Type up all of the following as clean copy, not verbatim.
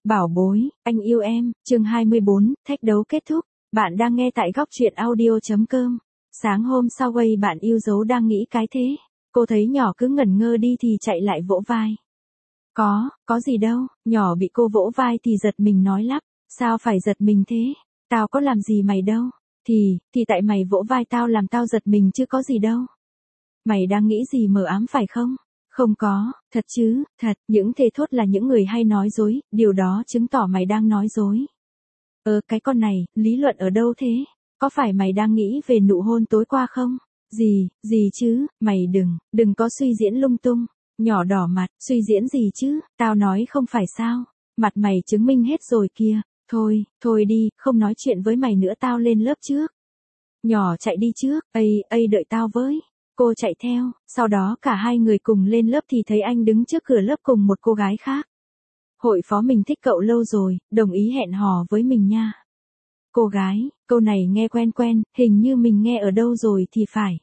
Bảo bối, anh yêu em, chương 24, thách đấu kết thúc. Bạn đang nghe tại góc truyện audio.com. Sáng hôm sau Way bạn yêu dấu đang nghĩ cái thế. Cô thấy nhỏ cứ ngẩn ngơ đi thì chạy lại vỗ vai. Có gì đâu, nhỏ bị cô vỗ vai thì giật mình nói lắp. Sao phải giật mình thế? Tao có làm gì mày đâu. Thì tại mày vỗ vai tao làm tao giật mình chứ có gì đâu. Mày đang nghĩ gì mờ ám phải không? Không có, thật chứ, thật, những thề thốt là những người hay nói dối, điều đó chứng tỏ mày đang nói dối. Cái con này, lý luận ở đâu thế? Có phải mày đang nghĩ về nụ hôn tối qua không? Gì chứ, mày đừng có suy diễn lung tung. Nhỏ đỏ mặt, suy diễn gì chứ, tao nói không phải sao. Mặt mày chứng minh hết rồi kìa, thôi đi, không nói chuyện với mày nữa tao lên lớp trước. Nhỏ chạy đi trước, đợi tao với. Cô chạy theo, sau đó cả hai người cùng lên lớp thì thấy anh đứng trước cửa lớp cùng một cô gái khác. Hội phó mình thích cậu lâu rồi, đồng ý hẹn hò với mình nha. Cô gái, câu này nghe quen, hình như mình nghe ở đâu rồi thì phải.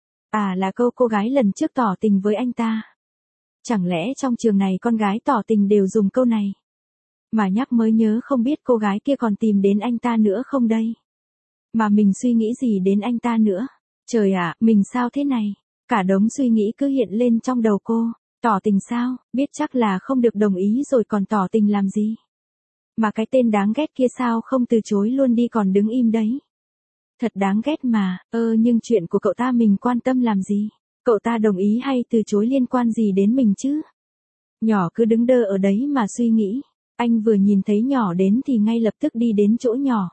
À là câu cô gái lần trước tỏ tình với anh ta. Chẳng lẽ trong trường này con gái tỏ tình đều dùng câu này? Mà nhắc mới nhớ không biết cô gái kia còn tìm đến anh ta nữa không đây? Mà mình suy nghĩ gì đến anh ta nữa? Trời ạ, mình sao thế này? Cả đống suy nghĩ cứ hiện lên trong đầu cô. Tỏ tình sao, biết chắc là không được đồng ý rồi còn tỏ tình làm gì? Mà cái tên đáng ghét kia sao không từ chối luôn đi còn đứng im đấy? Thật đáng ghét mà, nhưng chuyện của cậu ta mình quan tâm làm gì? Cậu ta đồng ý hay từ chối liên quan gì đến mình chứ? Nhỏ cứ đứng đơ ở đấy mà suy nghĩ. Anh vừa nhìn thấy nhỏ đến thì ngay lập tức đi đến chỗ nhỏ.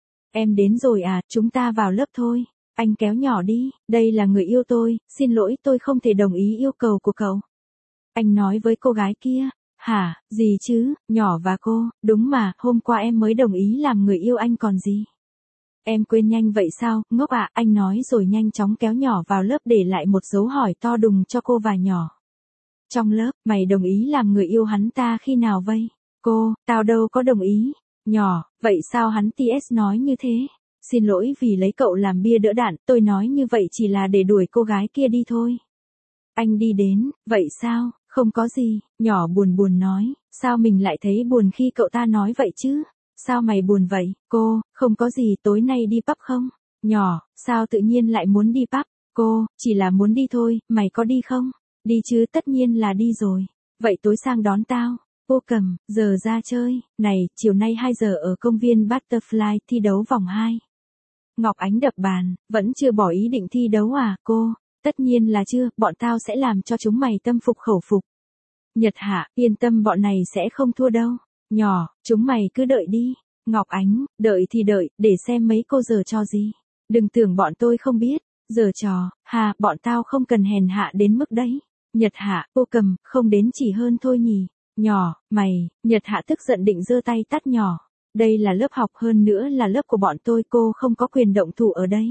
Em đến rồi à, chúng ta vào lớp thôi. Anh kéo nhỏ đi, đây là người yêu tôi, xin lỗi tôi không thể đồng ý yêu cầu của cậu. Anh nói với cô gái kia, hả, gì chứ, nhỏ và cô, đúng mà, hôm qua em mới đồng ý làm người yêu anh còn gì. Em quên nhanh vậy sao, ngốc à, anh nói rồi nhanh chóng kéo nhỏ vào lớp để lại một dấu hỏi to đùng cho cô và nhỏ. Trong lớp, mày đồng ý làm người yêu hắn ta khi nào vậy? Cô, tao đâu có đồng ý. Nhỏ, vậy sao hắn TS nói như thế? Xin lỗi vì lấy cậu làm bia đỡ đạn, tôi nói như vậy chỉ là để đuổi cô gái kia đi thôi. Anh đi đến, vậy sao, không có gì, nhỏ buồn nói, sao mình lại thấy buồn khi cậu ta nói vậy chứ? Sao mày buồn vậy, cô, không có gì, tối nay đi pub không? Nhỏ, sao tự nhiên lại muốn đi pub? Cô, chỉ là muốn đi thôi, mày có đi không? Đi chứ, tất nhiên là đi rồi. Vậy tối sang đón tao. Cô cầm, giờ ra chơi, này, chiều nay 2 giờ ở công viên Butterfly thi đấu vòng 2. Ngọc Ánh đập bàn, vẫn chưa bỏ ý định thi đấu à, cô? Tất nhiên là chưa, bọn tao sẽ làm cho chúng mày tâm phục khẩu phục. Nhật Hạ, yên tâm bọn này sẽ không thua đâu. Nhỏ, chúng mày cứ đợi đi. Ngọc Ánh, đợi thì đợi, để xem mấy cô giở trò gì. Đừng tưởng bọn tôi không biết, giở trò, bọn tao không cần hèn hạ đến mức đấy. Nhật Hạ, cô cầm, không đến chỉ hơn thôi nhỉ. Nhỏ, mày, Nhật Hạ tức giận định giơ tay tát nhỏ. Đây là lớp học hơn nữa là lớp của bọn tôi, cô không có quyền động thủ ở đây.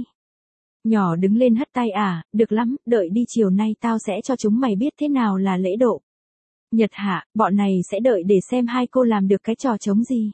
Nhỏ đứng lên hất tay được lắm, đợi đi chiều nay tao sẽ cho chúng mày biết thế nào là lễ độ. Nhật Hạ, bọn này sẽ đợi để xem hai cô làm được cái trò trống gì.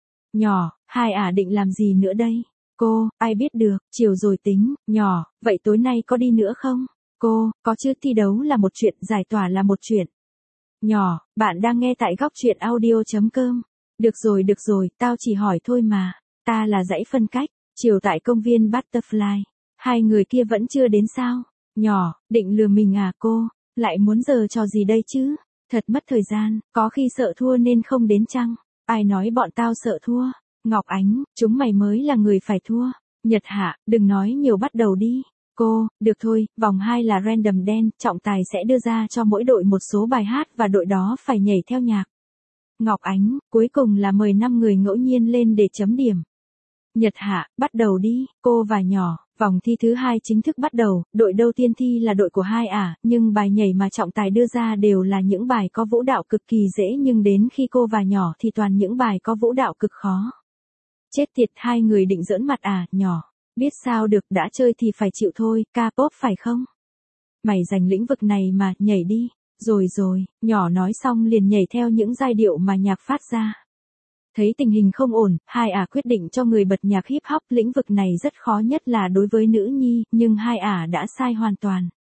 Nhỏ, hai định làm gì nữa đây? Cô, ai biết được, chiều rồi tính, nhỏ, vậy tối nay có đi nữa không? Cô, có chứ, thi đấu là một chuyện, giải tỏa là một chuyện. Nhỏ, bạn đang nghe tại góc truyện audio.com. Được rồi, tao chỉ hỏi thôi mà. Ta là dãy phân cách, chiều tại công viên Butterfly. Hai người kia vẫn chưa đến sao? Nhỏ, định lừa mình à cô? Lại muốn giở trò gì đây chứ? Thật mất thời gian, có khi sợ thua nên không đến chăng? Ai nói bọn tao sợ thua? Ngọc Ánh, chúng mày mới là người phải thua. Nhật Hạ, đừng nói nhiều, bắt đầu đi. Cô, được thôi, vòng 2 là random dance, trọng tài sẽ đưa ra cho mỗi đội một số bài hát và đội đó phải nhảy theo nhạc. Ngọc Ánh, cuối cùng là mời 5 người ngẫu nhiên lên để chấm điểm. Nhật Hạ, bắt đầu đi, cô và nhỏ, vòng thi thứ 2 chính thức bắt đầu, đội đầu tiên thi là đội của hai nhưng bài nhảy mà trọng tài đưa ra đều là những bài có vũ đạo cực kỳ dễ, nhưng đến khi cô và nhỏ thì toàn những bài có vũ đạo cực khó. Chết tiệt, hai người định giỡn mặt nhỏ, biết sao được, đã chơi thì phải chịu thôi, K-pop phải không? Mày giành lĩnh vực này mà, nhảy đi. Rồi, nhỏ nói xong liền nhảy theo những giai điệu mà nhạc phát ra. Thấy tình hình không ổn, hai quyết định cho người bật nhạc hip hop, lĩnh vực này rất khó nhất là đối với nữ nhi, nhưng hai đã sai hoàn toàn.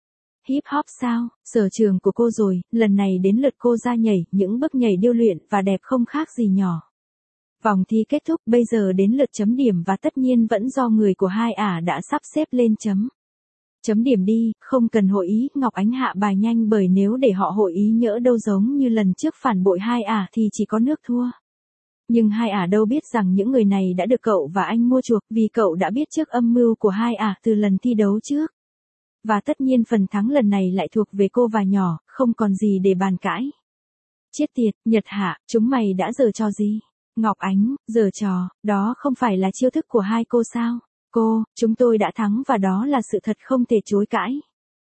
hip hop sao, sở trường của cô rồi, lần này đến lượt cô ra nhảy, những bước nhảy điêu luyện và đẹp không khác gì nhỏ. Vòng thi kết thúc, bây giờ đến lượt chấm điểm và tất nhiên vẫn do người của hai ả đã sắp xếp lên chấm. Chấm điểm đi, không cần hội ý, Ngọc Ánh hạ bài nhanh bởi nếu để họ hội ý nhỡ đâu giống như lần trước phản bội hai ả thì chỉ có nước thua. Nhưng hai ả đâu biết rằng những người này đã được cậu và anh mua chuộc vì cậu đã biết trước âm mưu của hai ả từ lần thi đấu trước. Và tất nhiên phần thắng lần này lại thuộc về cô và nhỏ, không còn gì để bàn cãi. Chết tiệt, Nhật Hạ, chúng mày đã giở trò gì? Ngọc Ánh, giở trò, đó không phải là chiêu thức của hai cô sao? Cô, chúng tôi đã thắng và đó là sự thật không thể chối cãi.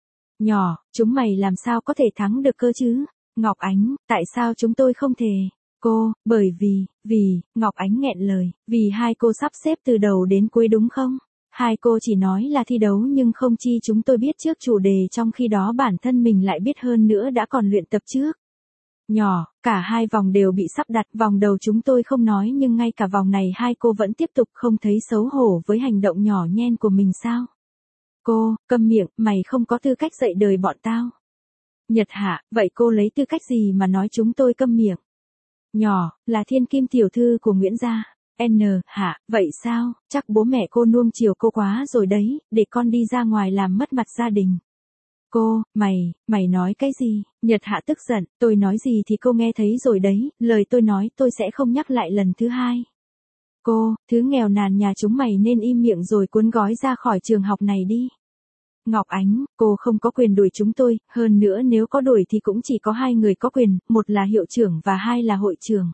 Nhỏ, chúng mày làm sao có thể thắng được cơ chứ? Ngọc Ánh, tại sao chúng tôi không thể? Cô, bởi vì, Ngọc Ánh nghẹn lời, vì hai cô sắp xếp từ đầu đến cuối đúng không? Hai cô chỉ nói là thi đấu nhưng không chi chúng tôi biết trước chủ đề trong khi đó bản thân mình lại biết hơn nữa đã còn luyện tập trước. Nhỏ, cả hai vòng đều bị sắp đặt, vòng đầu chúng tôi không nói nhưng ngay cả vòng này hai cô vẫn tiếp tục không thấy xấu hổ với hành động nhỏ nhen của mình sao? Cô, câm miệng, mày không có tư cách dạy đời bọn tao. Nhật Hạ, vậy cô lấy tư cách gì mà nói chúng tôi câm miệng? Nhỏ, là thiên kim tiểu thư của Nguyễn gia. Hạ, vậy sao, chắc bố mẹ cô nuông chiều cô quá rồi đấy, để con đi ra ngoài làm mất mặt gia đình. Cô, mày nói cái gì? Nhật Hạ tức giận, tôi nói gì thì cô nghe thấy rồi đấy, lời tôi nói tôi sẽ không nhắc lại lần thứ hai. Cô, thứ nghèo nàn nhà chúng mày nên im miệng rồi cuốn gói ra khỏi trường học này đi. Ngọc Ánh, cô không có quyền đuổi chúng tôi, hơn nữa nếu có đuổi thì cũng chỉ có hai người có quyền, một là hiệu trưởng và hai là hội trưởng.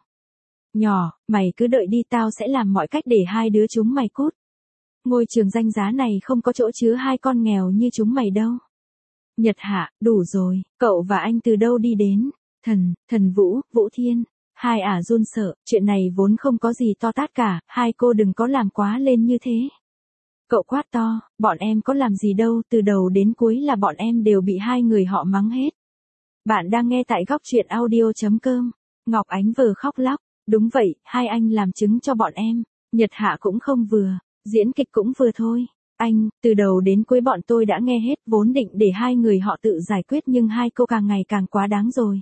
Nhỏ, mày cứ đợi đi, tao sẽ làm mọi cách để hai đứa chúng mày cút. Ngôi trường danh giá này không có chỗ chứa hai con nghèo như chúng mày đâu. Nhật Hạ, đủ rồi, cậu và anh từ đâu đi đến? Thần Vũ, Vũ Thiên. Hai ả run sợ, chuyện này vốn không có gì to tát cả, hai cô đừng có làm quá lên như thế. Cậu quát to, bọn em có làm gì đâu, từ đầu đến cuối là bọn em đều bị hai người họ mắng hết. Bạn đang nghe tại góc truyện audio.com. Ngọc Ánh vờ khóc lóc, đúng vậy, hai anh làm chứng cho bọn em. Nhật Hạ cũng không vừa, diễn kịch cũng vừa thôi. Anh, từ đầu đến cuối bọn tôi đã nghe hết, vốn định để hai người họ tự giải quyết nhưng hai cô càng ngày càng quá đáng rồi.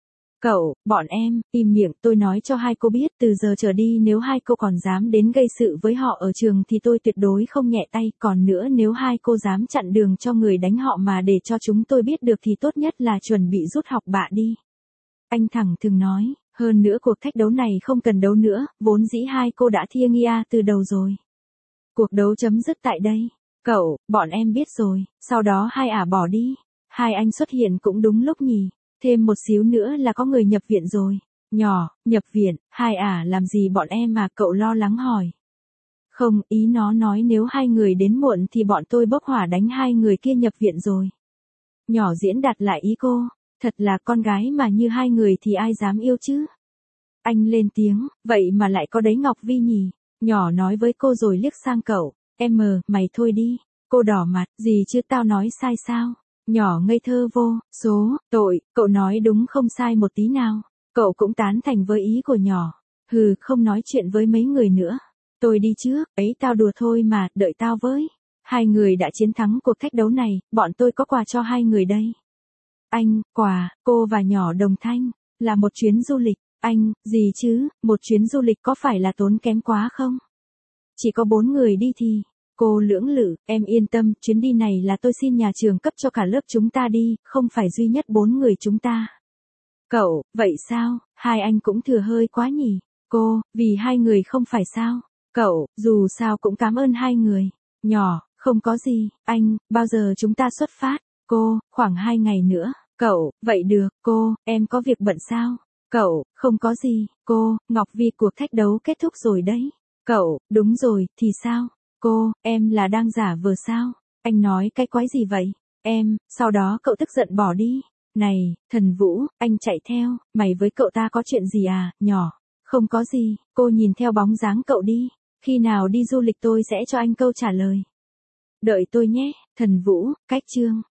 Cậu, bọn em, im miệng, tôi nói cho hai cô biết, từ giờ trở đi nếu hai cô còn dám đến gây sự với họ ở trường thì tôi tuyệt đối không nhẹ tay, còn nữa nếu hai cô dám chặn đường cho người đánh họ mà để cho chúng tôi biết được thì tốt nhất là chuẩn bị rút học bạ đi. Anh thẳng thừng nói, hơn nữa cuộc thách đấu này không cần đấu nữa, vốn dĩ hai cô đã thia nghia từ đầu rồi. Cuộc đấu chấm dứt tại đây. Cậu, bọn em biết rồi, sau đó hai ả bỏ đi. Hai anh xuất hiện cũng đúng lúc nhỉ. Thêm một xíu nữa là có người nhập viện rồi. Nhỏ, nhập viện, hai ả làm gì bọn em mà, cậu lo lắng hỏi. Không, ý nó nói nếu hai người đến muộn thì bọn tôi bốc hỏa đánh hai người kia nhập viện rồi. Nhỏ diễn đạt lại ý cô, thật là con gái mà như hai người thì ai dám yêu chứ. Anh lên tiếng, vậy mà lại có đấy Ngọc Vi nhỉ. Nhỏ nói với cô rồi liếc sang cậu, mày thôi đi. Cô đỏ mặt, gì chứ tao nói sai sao? Nhỏ ngây thơ vô số tội, cậu nói đúng không sai một tí nào. Cậu cũng tán thành với ý của nhỏ. Hừ, không nói chuyện với mấy người nữa. Tôi đi trước, ấy tao đùa thôi mà, đợi tao với. Hai người đã chiến thắng cuộc thách đấu này, bọn tôi có quà cho hai người đây. Anh, quà, cô và nhỏ đồng thanh, là một chuyến du lịch. Anh, gì chứ, một chuyến du lịch có phải là tốn kém quá không? Chỉ có 4 người đi thì. Cô lưỡng lự, em yên tâm, chuyến đi này là tôi xin nhà trường cấp cho cả lớp chúng ta đi, không phải duy nhất 4 người chúng ta. Cậu, vậy sao, hai anh cũng thừa hơi quá nhỉ? Cô, vì hai người không phải sao? Cậu, dù sao cũng cảm ơn hai người. Nhỏ, không có gì, anh, bao giờ chúng ta xuất phát? Cô, khoảng 2 ngày nữa. Cậu, vậy được, cô, em có việc bận sao? Cậu, không có gì, cô, Ngọc Vi cuộc thách đấu kết thúc rồi đấy. Cậu, đúng rồi, thì sao? Cô, em là đang giả vờ sao? Anh nói cái quái gì vậy? Em, sau đó cậu tức giận bỏ đi. Này, Thần Vũ, anh chạy theo, mày với cậu ta có chuyện gì à, nhỏ? Không có gì, cô nhìn theo bóng dáng cậu đi. Khi nào đi du lịch tôi sẽ cho anh câu trả lời. Đợi tôi nhé, Thần Vũ, cách chương.